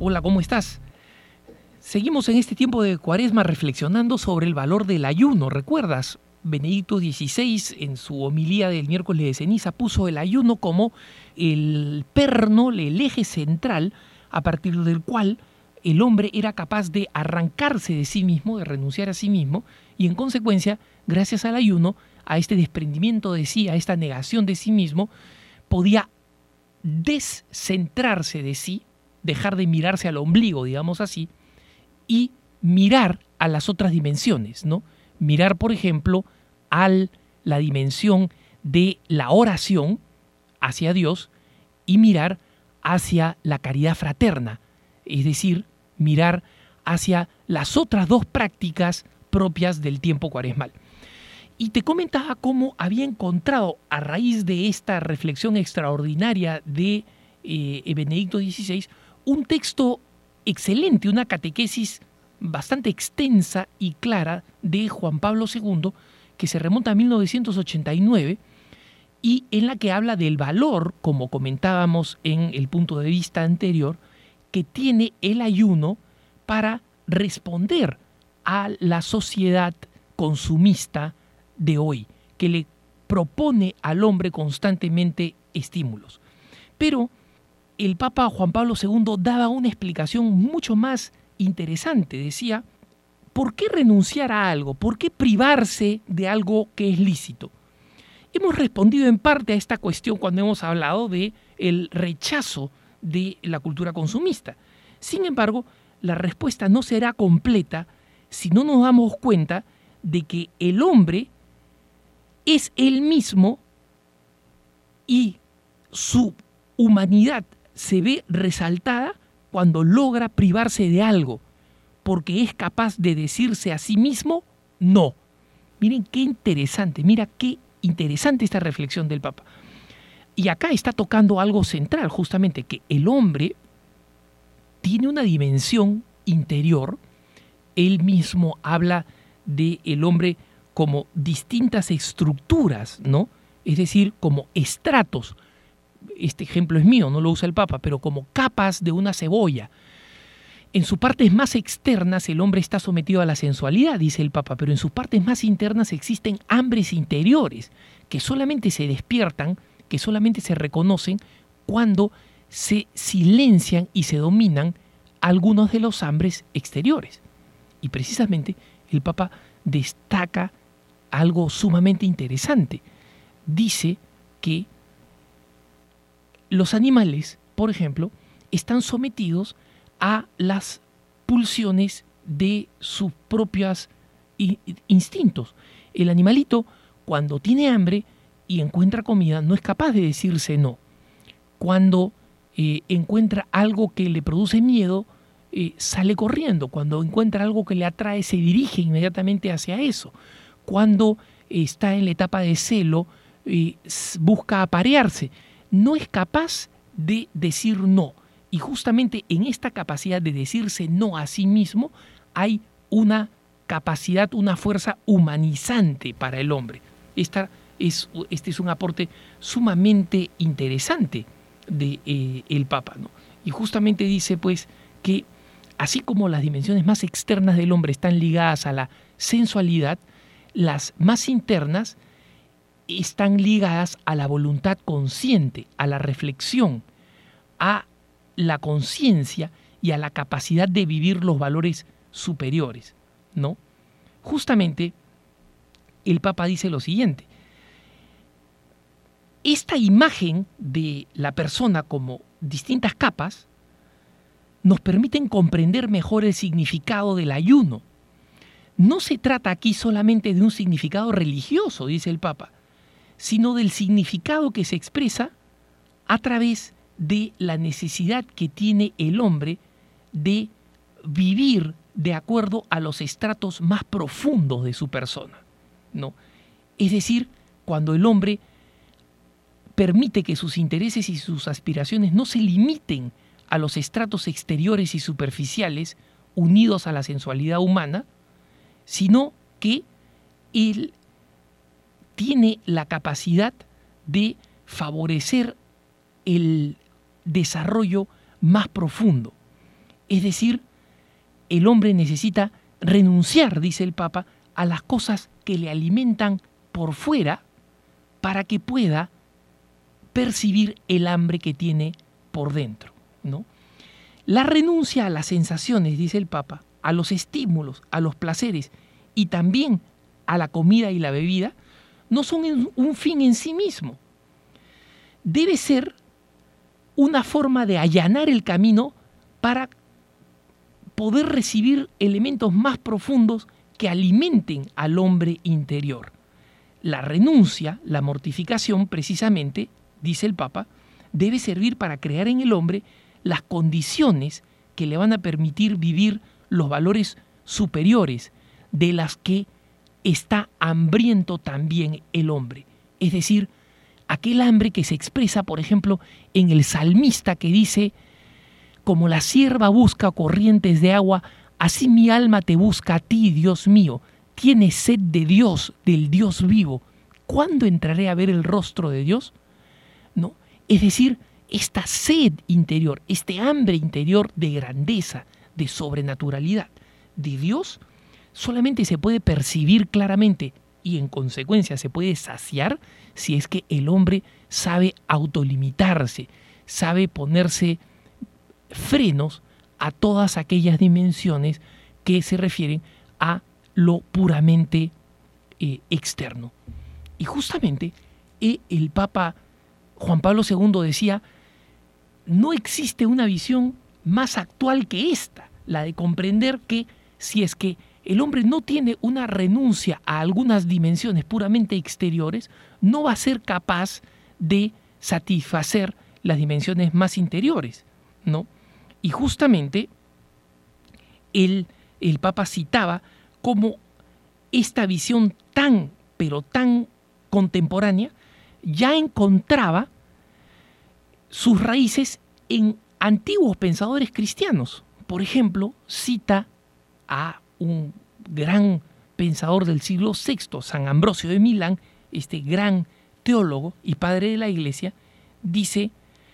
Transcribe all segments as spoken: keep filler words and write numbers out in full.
Hola, ¿cómo estás? Seguimos en este tiempo de Cuaresma reflexionando sobre el valor del ayuno. ¿Recuerdas? Benedicto dieciséis, en su homilía del miércoles de ceniza, puso el ayuno como el perno, el eje central, a partir del cual el hombre era capaz de arrancarse de sí mismo, de renunciar a sí mismo, y en consecuencia, gracias al ayuno, a este desprendimiento de sí, a esta negación de sí mismo, podía descentrarse de sí, dejar de mirarse al ombligo, digamos así, y mirar a las otras dimensiones, ¿no? Mirar, por ejemplo, a la dimensión de la oración hacia Dios y mirar hacia la caridad fraterna, es decir, mirar hacia las otras dos prácticas propias del tiempo cuaresmal. Y te comentaba cómo había encontrado, a raíz de esta reflexión extraordinaria de eh, Benedicto dieciséis, un texto excelente, una catequesis bastante extensa y clara de Juan Pablo segundo, que se remonta a mil novecientos ochenta y nueve, y en la que habla del valor, como comentábamos en el punto de vista anterior, que tiene el ayuno para responder a la sociedad consumista de hoy, que le propone al hombre constantemente estímulos. Pero el Papa Juan Pablo segundo daba una explicación mucho más interesante. Decía, ¿por qué renunciar a algo? ¿Por qué privarse de algo que es lícito? Hemos respondido en parte a esta cuestión cuando hemos hablado de el rechazo de la cultura consumista. Sin embargo, la respuesta no será completa si no nos damos cuenta de que el hombre es él mismo y su humanidad se ve resaltada cuando logra privarse de algo, porque es capaz de decirse a sí mismo no. Miren qué interesante, mira qué interesante esta reflexión del Papa. Y acá está tocando algo central, justamente, que el hombre tiene una dimensión interior. Él mismo habla del hombre como distintas estructuras, ¿no? Es decir, como estratos. Este ejemplo es mío, no lo usa el Papa, pero como capas de una cebolla. En sus partes más externas el hombre está sometido a la sensualidad, dice el Papa, pero en sus partes más internas existen hambres interiores que solamente se despiertan, que solamente se reconocen cuando se silencian y se dominan algunos de los hambres exteriores. Y precisamente el Papa destaca algo sumamente interesante. Dice que los animales, por ejemplo, están sometidos a las pulsiones de sus propios instintos. El animalito, cuando tiene hambre y encuentra comida, no es capaz de decirse no. Cuando eh, encuentra algo que le produce miedo, eh, sale corriendo. Cuando encuentra algo que le atrae, se dirige inmediatamente hacia eso. Cuando eh, está en la etapa de celo, eh, busca aparearse. No es capaz de decir no. Y justamente en esta capacidad de decirse no a sí mismo hay una capacidad, una fuerza humanizante para el hombre. Esta es, este es un aporte sumamente interesante del de, eh, Papa, ¿no? Y justamente dice pues que así como las dimensiones más externas del hombre están ligadas a la sensualidad, las más internas están ligadas a la voluntad consciente, a la reflexión, a la conciencia y a la capacidad de vivir los valores superiores, ¿no? Justamente el Papa dice lo siguiente: esta imagen de la persona como distintas capas nos permiten comprender mejor el significado del ayuno. No se trata aquí solamente de un significado religioso, dice el Papa, sino del significado que se expresa a través de la necesidad que tiene el hombre de vivir de acuerdo a los estratos más profundos de su persona, ¿no? Es decir, cuando el hombre permite que sus intereses y sus aspiraciones no se limiten a los estratos exteriores y superficiales unidos a la sensualidad humana, sino que él tiene la capacidad de favorecer el desarrollo más profundo. Es decir, el hombre necesita renunciar, dice el Papa, a las cosas que le alimentan por fuera para que pueda percibir el hambre que tiene por dentro, ¿no? La renuncia a las sensaciones, dice el Papa, a los estímulos, a los placeres y también a la comida y la bebida, no son un fin en sí mismo. Debe ser una forma de allanar el camino para poder recibir elementos más profundos que alimenten al hombre interior. La renuncia, la mortificación, precisamente, dice el Papa, debe servir para crear en el hombre las condiciones que le van a permitir vivir los valores superiores de las que está hambriento también el hombre. Es decir, aquel hambre que se expresa, por ejemplo, en el salmista que dice: como la sierva busca corrientes de agua, así mi alma te busca a ti, Dios mío. Tiene sed de Dios, del Dios vivo. ¿Cuándo entraré a ver el rostro de Dios? ¿No? Es decir, esta sed interior, este hambre interior de grandeza, de sobrenaturalidad de Dios, solamente se puede percibir claramente y en consecuencia se puede saciar si es que el hombre sabe autolimitarse, sabe ponerse frenos a todas aquellas dimensiones que se refieren a lo puramente eh, externo. Y justamente eh, el Papa Juan Pablo segundo decía: no existe una visión más actual que esta, la de comprender que si es que el hombre no tiene una renuncia a algunas dimensiones puramente exteriores, no va a ser capaz de satisfacer las dimensiones más interiores, ¿no? Y justamente el, el Papa citaba cómo esta visión tan, pero tan contemporánea ya encontraba sus raíces en antiguos pensadores cristianos. Por ejemplo, cita a un gran pensador del siglo sexto, San Ambrosio de Milán, este gran teólogo y padre de la Iglesia, dice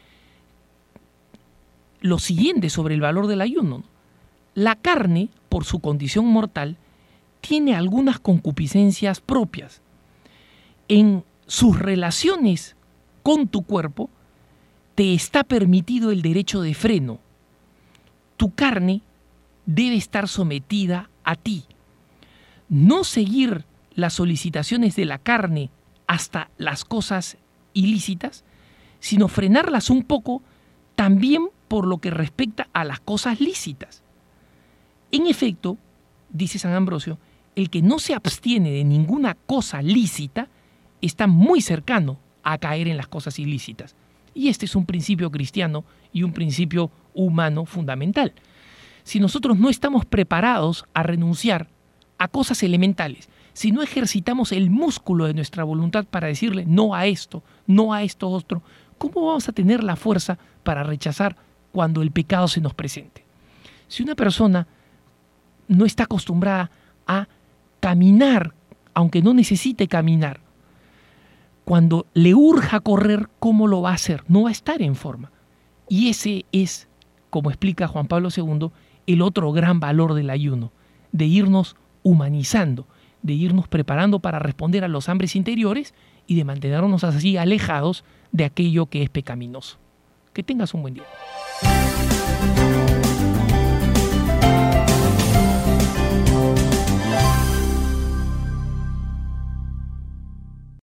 lo siguiente sobre el valor del ayuno. La carne, por su condición mortal, tiene algunas concupiscencias propias. En sus relaciones con tu cuerpo, te está permitido el derecho de freno. Tu carne debe estar sometida a ti. No seguir las solicitaciones de la carne hasta las cosas ilícitas, sino frenarlas un poco también por lo que respecta a las cosas lícitas. En efecto, dice San Ambrosio, el que no se abstiene de ninguna cosa lícita está muy cercano a caer en las cosas ilícitas. Y este es un principio cristiano y un principio humano fundamental. Si nosotros no estamos preparados a renunciar a cosas elementales, si no ejercitamos el músculo de nuestra voluntad para decirle no a esto, no a esto otro, ¿cómo vamos a tener la fuerza para rechazar cuando el pecado se nos presente? Si una persona no está acostumbrada a caminar, aunque no necesite caminar, cuando le urja correr, ¿cómo lo va a hacer? No va a estar en forma. Y ese es, como explica Juan Pablo segundo, el otro gran valor del ayuno, de irnos humanizando, de irnos preparando para responder a los hambres interiores y de mantenernos así alejados de aquello que es pecaminoso. Que tengas un buen día.